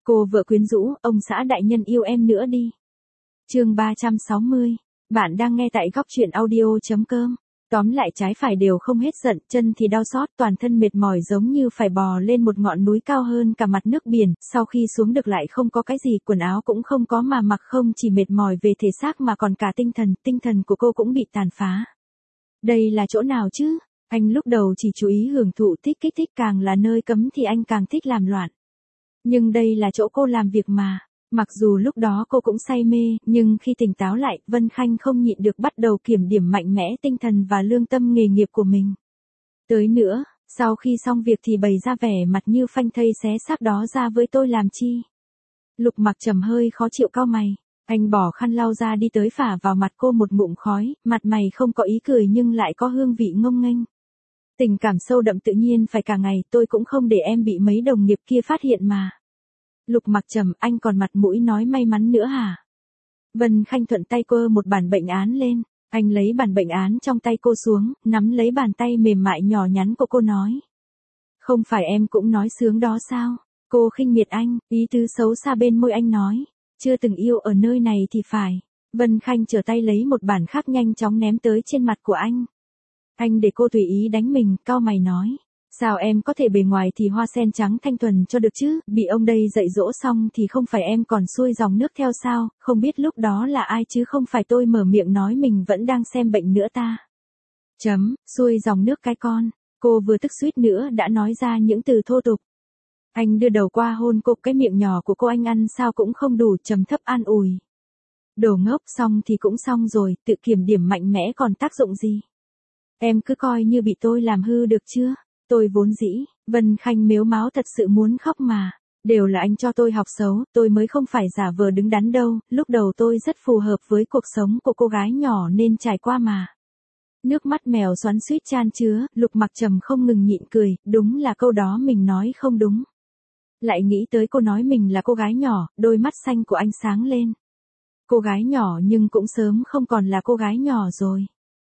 Cô vợ quyến rũ, ông xã đại nhân yêu em nữa đi. Chương 360. Bạn đang nghe tại góc truyện audio.com. Tóm lại trái phải đều không hết giận, chân thì đau xót, toàn thân mệt mỏi giống như phải bò lên một ngọn núi cao hơn cả mặt nước biển, sau khi xuống được lại không có cái gì, quần áo cũng không có mà mặc, không chỉ mệt mỏi về thể xác mà còn cả tinh thần của cô cũng bị tàn phá. Đây là chỗ nào chứ? Anh lúc đầu chỉ chú ý hưởng thụ, thích kích thích, càng là nơi cấm thì anh càng thích làm loạn. Nhưng đây là chỗ cô làm việc mà. Mặc dù lúc đó cô cũng say mê, nhưng khi tỉnh táo lại, Vân Khanh không nhịn được bắt đầu kiểm điểm mạnh mẽ tinh thần và lương tâm nghề nghiệp của mình. Tới nữa, sau khi xong việc thì bày ra vẻ mặt như phanh thây xé xác đó ra với tôi làm chi. Lục Mặc Trầm hơi khó chịu cau mày. Anh bỏ khăn lau ra đi tới phả vào mặt cô một ngụm khói, mặt mày không có ý cười nhưng lại có hương vị ngông nghênh. Tình cảm sâu đậm tự nhiên phải cả ngày, tôi cũng không để em bị mấy đồng nghiệp kia phát hiện mà. Lục Mặc Trầm, anh còn mặt mũi nói may mắn nữa hả? Vân Khanh thuận tay cô một bản bệnh án lên, anh lấy bản bệnh án trong tay cô xuống, nắm lấy bàn tay mềm mại nhỏ nhắn của cô nói. Không phải em cũng nói sướng đó sao? Cô khinh miệt anh, ý tứ xấu xa bên môi anh nói. Chưa từng yêu ở nơi này thì phải. Vân Khanh trở tay lấy một bản khác nhanh chóng ném tới trên mặt của anh. Anh để cô tùy ý đánh mình, cau mày nói. Sao em có thể bề ngoài thì hoa sen trắng thanh thuần cho được chứ, bị ông đây dạy dỗ xong thì không phải em còn xuôi dòng nước theo sao, không biết lúc đó là ai chứ không phải tôi mở miệng nói mình vẫn đang xem bệnh nữa ta. Xuôi dòng nước cái con, cô vừa tức suýt nữa đã nói ra những từ thô tục. Anh đưa đầu qua hôn cô, cái miệng nhỏ của cô anh ăn sao cũng không đủ, trầm thấp an ủi. Đồ ngốc, xong thì cũng xong rồi, tự kiểm điểm mạnh mẽ còn tác dụng gì. Em cứ coi như bị tôi làm hư được chưa? Tôi vốn dĩ, Vân Khanh mếu máo thật sự muốn khóc mà. Đều là anh cho tôi học xấu, tôi mới không phải giả vờ đứng đắn đâu, lúc đầu tôi rất phù hợp với cuộc sống của cô gái nhỏ nên trải qua mà. Nước mắt mèo xoắn xuýt chan chứa, Lục Mặc Trầm không ngừng nhịn cười, đúng là câu đó mình nói không đúng. Lại nghĩ tới cô nói mình là cô gái nhỏ, đôi mắt xanh của anh sáng lên. Cô gái nhỏ nhưng cũng sớm không còn là cô gái nhỏ rồi.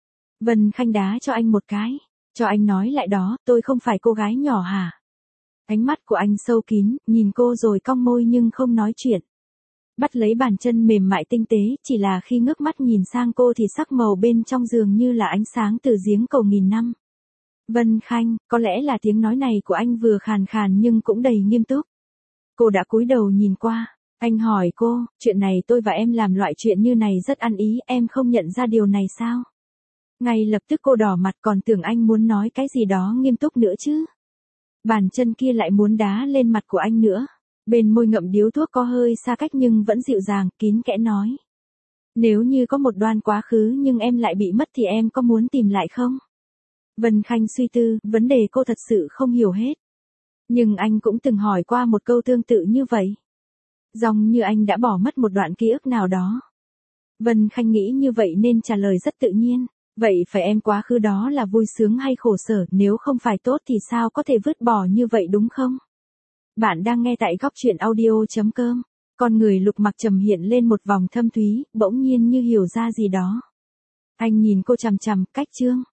Vân Khanh đá cho anh một cái. Cho anh nói lại đó, tôi không phải cô gái nhỏ hả? Ánh mắt của anh sâu kín, nhìn cô rồi cong môi nhưng không nói chuyện. Bắt lấy bàn chân mềm mại tinh tế, chỉ là khi ngước mắt nhìn sang cô thì sắc màu bên trong dường như là ánh sáng từ giếng cầu nghìn năm. Vân Khanh, có lẽ là tiếng nói này của anh vừa khàn khàn nhưng cũng đầy nghiêm túc. Cô đã cúi đầu nhìn qua. Anh hỏi cô, chuyện này tôi và em làm loại chuyện như này rất ăn ý, em không nhận ra điều này sao? Ngay lập tức cô đỏ mặt, còn tưởng anh muốn nói cái gì đó nghiêm túc nữa chứ. Bàn chân kia lại muốn đá lên mặt của anh nữa. Bên môi ngậm điếu thuốc có hơi xa cách nhưng vẫn dịu dàng, kín kẽ nói. Nếu như có một đoạn quá khứ nhưng em lại bị mất thì em có muốn tìm lại không? Vân Khanh suy tư, vấn đề cô thật sự không hiểu hết. Nhưng anh cũng từng hỏi qua một câu tương tự như vậy. Giống như anh đã bỏ mất một đoạn ký ức nào đó. Vân Khanh nghĩ như vậy nên trả lời rất tự nhiên. Vậy phải em quá khứ đó là vui sướng hay khổ sở, nếu không phải tốt thì sao có thể vứt bỏ như vậy đúng không? Bạn đang nghe tại góc truyện audio.com. Con người Lục Mặc Trầm hiện lên một vòng thâm thúy, bỗng nhiên như hiểu ra gì đó. Anh nhìn cô chằm chằm, cách chương.